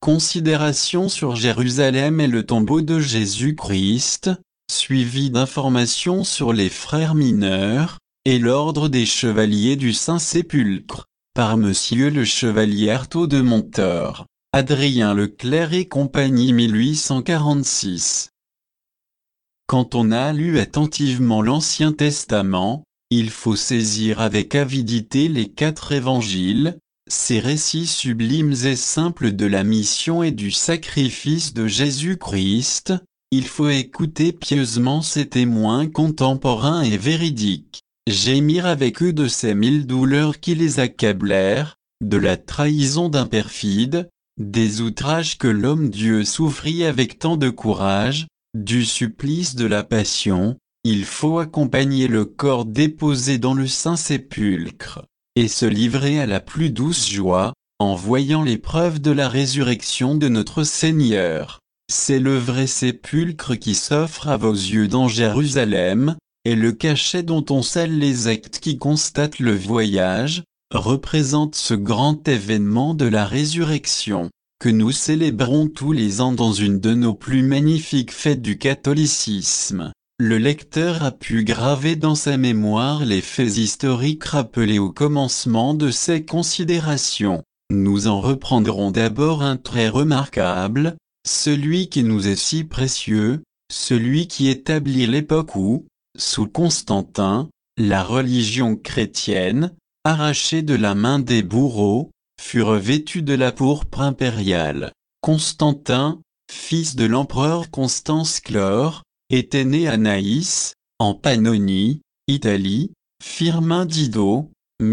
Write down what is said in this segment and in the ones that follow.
Considération sur Jérusalem et le tombeau de Jésus-Christ, suivi d'informations sur les frères mineurs, et l'ordre des chevaliers du Saint-Sépulcre, par Monsieur le Chevalier Artaud de Montor, Adrien Leclerc et compagnie 1846. Quand on a lu attentivement l'Ancien Testament, il faut saisir avec avidité les 4 évangiles, ces récits sublimes et simples de la mission et du sacrifice de Jésus-Christ. Il faut écouter pieusement ces témoins contemporains et véridiques, gémir avec eux de ces 1000 douleurs qui les accablèrent, de la trahison d'un perfide, des outrages que l'homme-Dieu souffrit avec tant de courage, du supplice de la passion. Il faut accompagner le corps déposé dans le Saint-Sépulcre, et se livrer à la plus douce joie, en voyant les preuves de la résurrection de notre Seigneur. C'est le vrai sépulcre qui s'offre à vos yeux dans Jérusalem, et le cachet dont on scelle les actes qui constatent le voyage, représente ce grand événement de la résurrection, que nous célébrons tous les ans dans une de nos plus magnifiques fêtes du catholicisme. Le lecteur a pu graver dans sa mémoire les faits historiques rappelés au commencement de ces considérations. Nous en reprendrons d'abord un trait remarquable, celui qui nous est si précieux, celui qui établit l'époque où, sous Constantin, la religion chrétienne, arrachée de la main des bourreaux, fut revêtue de la pourpre impériale. Constantin, fils de l'empereur Constance Chlore, était né à Naïs, en Pannonie, Italie. Firmin Didot,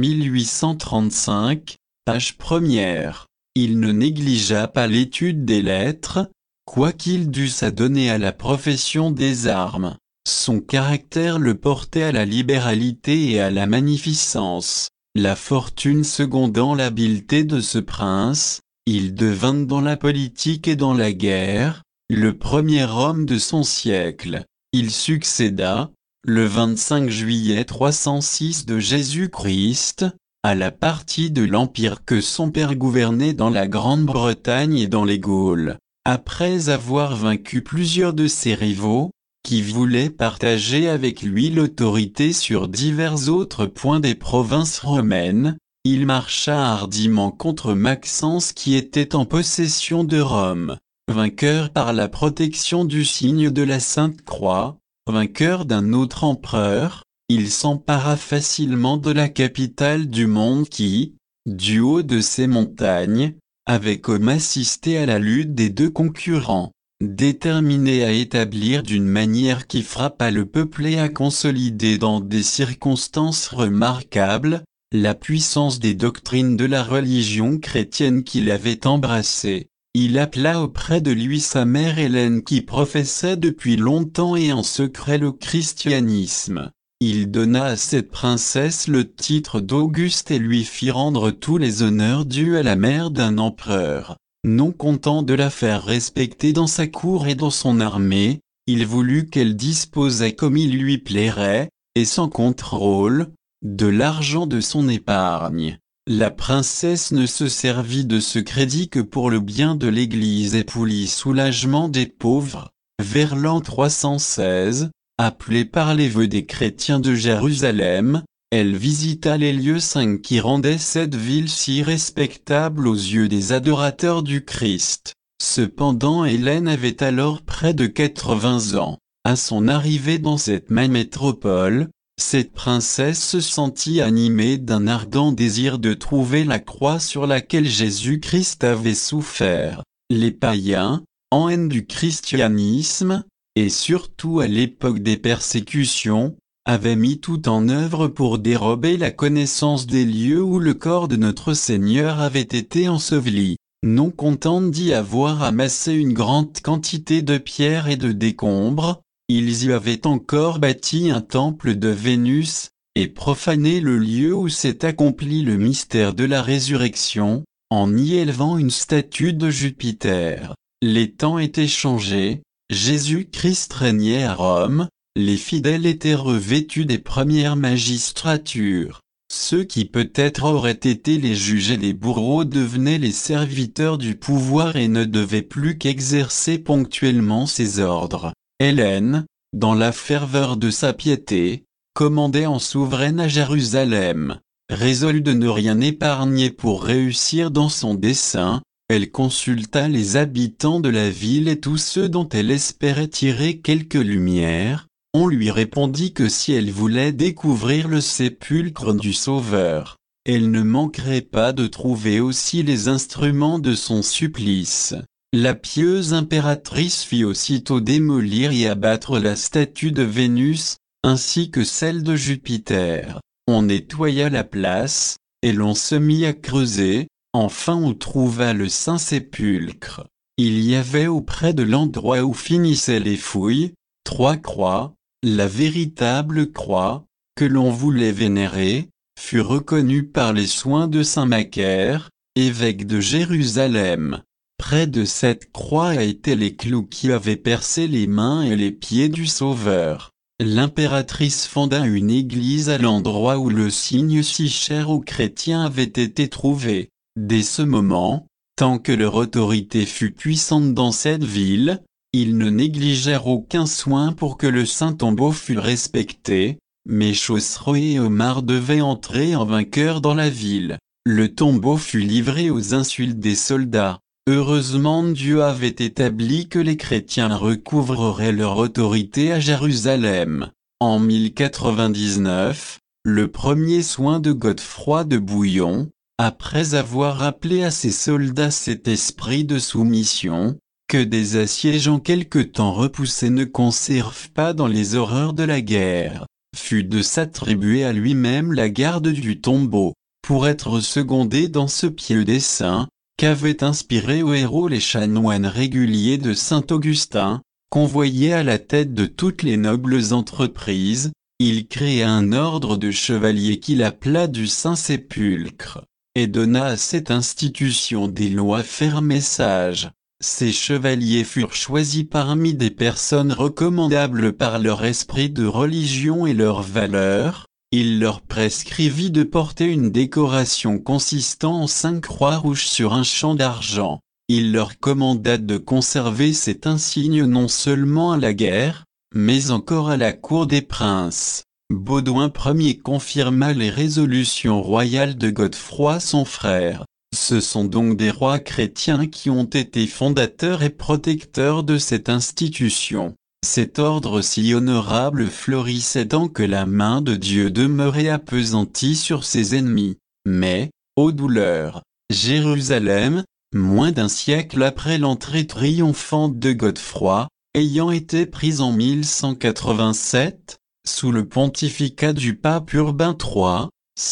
1835, page 1er. Il ne négligea pas l'étude des lettres, quoiqu'il dût s'adonner à la profession des armes. Son caractère le portait à la libéralité et à la magnificence. La fortune secondant l'habileté de ce prince, il devint dans la politique et dans la guerre, le premier homme de son siècle. Il succéda, le 25 juillet 306 de Jésus-Christ, à la partie de l'Empire que son père gouvernait dans la Grande-Bretagne et dans les Gaules. Après avoir vaincu plusieurs de ses rivaux, qui voulaient partager avec lui l'autorité sur divers autres points des provinces romaines, il marcha hardiment contre Maxence qui était en possession de Rome. Vainqueur par la protection du signe de la Sainte Croix, vainqueur d'un autre empereur, il s'empara facilement de la capitale du monde qui, du haut de ses montagnes, avait comme assisté à la lutte des 2 concurrents. Déterminé à établir d'une manière qui frappa le peuple et à consolider dans des circonstances remarquables, la puissance des doctrines de la religion chrétienne qu'il avait embrassée. Il appela auprès de lui sa mère Hélène qui professait depuis longtemps et en secret le christianisme. Il donna à cette princesse le titre d'Auguste et lui fit rendre tous les honneurs dus à la mère d'un empereur. Non content de la faire respecter dans sa cour et dans son armée, il voulut qu'elle disposât comme il lui plairait, et sans contrôle, de l'argent de son épargne. La princesse ne se servit de ce crédit que pour le bien de l'Église et pour le soulagement des pauvres. Vers l'an 316, appelée par les vœux des chrétiens de Jérusalem, elle visita les lieux saints qui rendaient cette ville si respectable aux yeux des adorateurs du Christ. Cependant Hélène avait alors près de 80 ans. À son arrivée dans cette même métropole, cette princesse se sentit animée d'un ardent désir de trouver la croix sur laquelle Jésus-Christ avait souffert. Les païens, en haine du christianisme, et surtout à l'époque des persécutions, avaient mis tout en œuvre pour dérober la connaissance des lieux où le corps de notre Seigneur avait été enseveli. Non contents d'y avoir amassé une grande quantité de pierres et de décombres, ils y avaient encore bâti un temple de Vénus, et profané le lieu où s'est accompli le mystère de la résurrection, en y élevant une statue de Jupiter. Les temps étaient changés, Jésus-Christ régnait à Rome, les fidèles étaient revêtus des premières magistratures. Ceux qui peut-être auraient été les juges et les bourreaux devenaient les serviteurs du pouvoir et ne devaient plus qu'exercer ponctuellement ses ordres. Hélène, dans la ferveur de sa piété, commandait en souveraine à Jérusalem. Résolue de ne rien épargner pour réussir dans son dessein, elle consulta les habitants de la ville et tous ceux dont elle espérait tirer quelque lumière. On lui répondit que si elle voulait découvrir le sépulcre du Sauveur, elle ne manquerait pas de trouver aussi les instruments de son supplice. La pieuse impératrice fit aussitôt démolir et abattre la statue de Vénus, ainsi que celle de Jupiter. On nettoya la place, et l'on se mit à creuser. Enfin on trouva le Saint-Sépulcre. Il y avait auprès de l'endroit où finissaient les fouilles, 3 croix. La véritable croix, que l'on voulait vénérer, fut reconnue par les soins de saint Macaire, évêque de Jérusalem. Près de cette croix étaient les clous qui avaient percé les mains et les pieds du Sauveur. L'impératrice fonda une église à l'endroit où le signe si cher aux chrétiens avait été trouvé. Dès ce moment, tant que leur autorité fut puissante dans cette ville, ils ne négligèrent aucun soin pour que le saint tombeau fût respecté, mais Chosroë et Omar devaient entrer en vainqueurs dans la ville. Le tombeau fut livré aux insultes des soldats. Heureusement Dieu avait établi que les chrétiens recouvreraient leur autorité à Jérusalem. En 1099, le premier soin de Godefroy de Bouillon, après avoir appelé à ses soldats cet esprit de soumission, que des assiégeants quelque temps repoussés ne conservent pas dans les horreurs de la guerre, fut de s'attribuer à lui-même la garde du tombeau, pour être secondé dans ce pieux dessein, qu'avaient inspiré au héros les chanoines réguliers de Saint-Augustin, convoyés à la tête de toutes les nobles entreprises. Il créa un ordre de chevaliers qu'il appela du Saint-Sépulcre, et donna à cette institution des lois fermes et sages. Ces chevaliers furent choisis parmi des personnes recommandables par leur esprit de religion et leurs valeurs. Il leur prescrivit de porter une décoration consistant en 5 croix rouges sur un champ d'argent. Il leur commanda de conserver cet insigne non seulement à la guerre, mais encore à la cour des princes. Baudouin Ier confirma les résolutions royales de Godefroy son frère. Ce sont donc des rois chrétiens qui ont été fondateurs et protecteurs de cette institution. Cet ordre si honorable florissait tant que la main de Dieu demeurait appesantie sur ses ennemis. Mais, ô douleur, Jérusalem, moins d'un siècle après l'entrée triomphante de Godefroy, ayant été prise en 1187, sous le pontificat du pape Urbain III,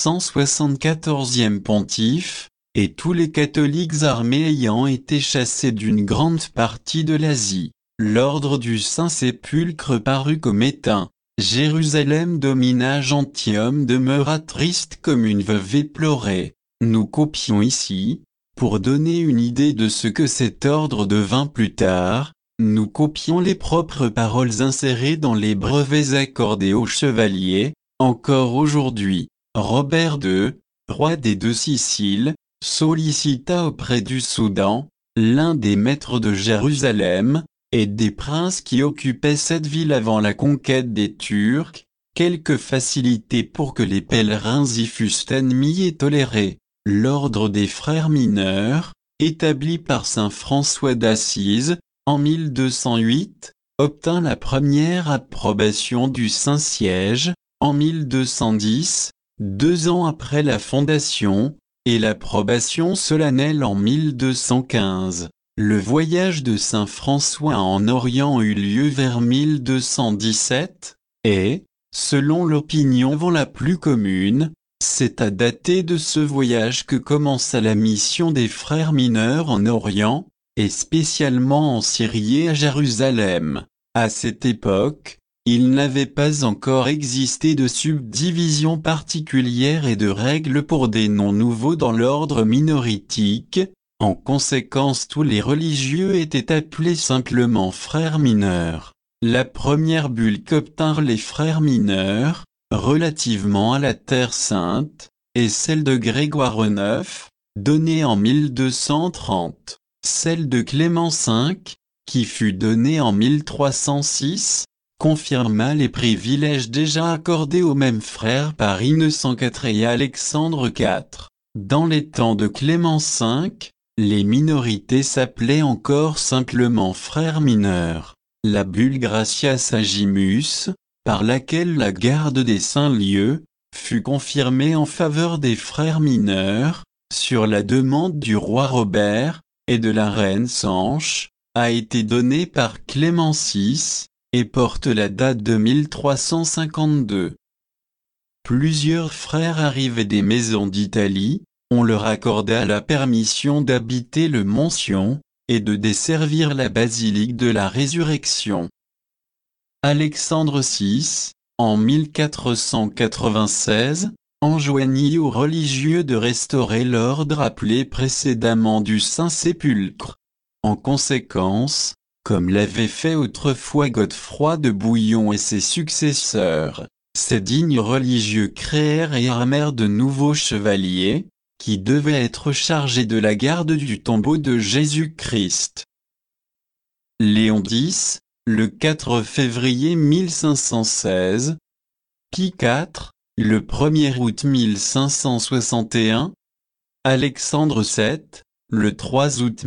174e pontife, et tous les catholiques armés ayant été chassés d'une grande partie de l'Asie, l'ordre du Saint-Sépulcre parut comme éteint. Jérusalem domina gentilhomme demeura triste comme une veuve éplorée. Nous copions ici, pour donner une idée de ce que cet ordre devint plus tard, nous copions les propres paroles insérées dans les brevets accordés aux chevaliers. Encore aujourd'hui, Robert II, roi des 2 Siciles, sollicita auprès du Soudan, l'un des maîtres de Jérusalem, et des princes qui occupaient cette ville avant la conquête des Turcs, quelques facilités pour que les pèlerins y fussent admis et tolérés. L'ordre des frères mineurs, établi par saint François d'Assise, en 1208, obtint la première approbation du Saint-Siège, en 1210, 2 ans après la fondation, et l'approbation solennelle en 1215. Le voyage de saint François en Orient eut lieu vers 1217, et, selon l'opinion la plus commune, c'est à dater de ce voyage que commença la mission des frères mineurs en Orient, et spécialement en Syrie et à Jérusalem. À cette époque, il n'avait pas encore existé de subdivision particulière et de règles pour des noms nouveaux dans l'ordre minoritique. En conséquence, tous les religieux étaient appelés simplement frères mineurs. La première bulle qu'obtinrent les frères mineurs, relativement à la Terre Sainte, et celle de Grégoire IX, donnée en 1230. Celle de Clément V, qui fut donnée en 1306, confirma les privilèges déjà accordés aux mêmes frères par Innocent IV et Alexandre IV. Dans les temps de Clément V, les minorités s'appelaient encore simplement frères mineurs. La bulle Gratias Agimus, par laquelle la garde des saints lieux, fut confirmée en faveur des frères mineurs, sur la demande du roi Robert, et de la reine Sanche, a été donnée par Clément VI, et porte la date de 1352. Plusieurs frères arrivés des maisons d'Italie, on leur accorda la permission d'habiter le Mont Sion, et de desservir la basilique de la Résurrection. Alexandre VI, en 1496, enjoignit aux religieux de restaurer l'ordre appelé précédemment du Saint-Sépulcre. En conséquence, comme l'avait fait autrefois Godefroy de Bouillon et ses successeurs, ces dignes religieux créèrent et armèrent de nouveaux chevaliers, qui devaient être chargés de la garde du tombeau de Jésus-Christ. Léon X, le 4 février 1516, Pie IV, le 1er août 1561, Alexandre VII, le 3 août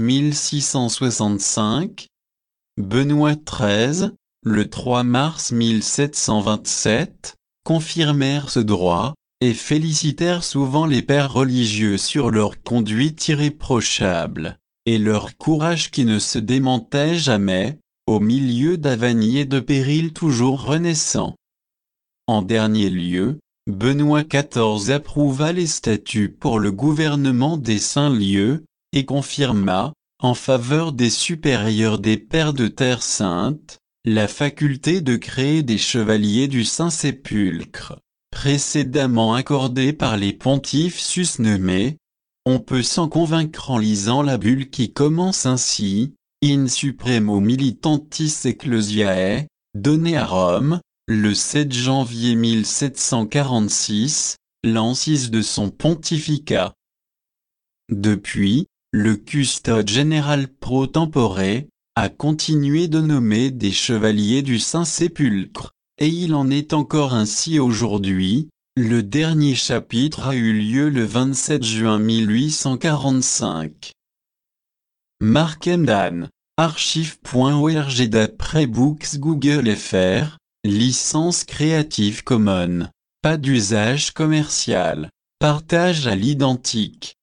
1665, Benoît XIII, le 3 mars 1727, confirmèrent ce droit, et félicitèrent souvent les pères religieux sur leur conduite irréprochable, et leur courage qui ne se démentait jamais, au milieu d'avanies et de périls toujours renaissants. En dernier lieu, Benoît XIV approuva les statuts pour le gouvernement des saints lieux, et confirma, en faveur des supérieurs des pères de Terre Sainte, la faculté de créer des chevaliers du Saint-Sépulcre, précédemment accordée par les pontifes susnommés. On peut s'en convaincre en lisant la bulle qui commence ainsi, In Supremo Militantis Ecclesiae, donnée à Rome, le 7 janvier 1746, l'an 6 de son pontificat. Depuis, le custode général pro tempore a continué de nommer des chevaliers du Saint-Sépulcre, et il en est encore ainsi aujourd'hui. Le dernier chapitre a eu lieu le 27 juin 1845. Mark Emdan, archive.org d'après Books Google fr, licence Creative Commons, pas d'usage commercial, partage à l'identique.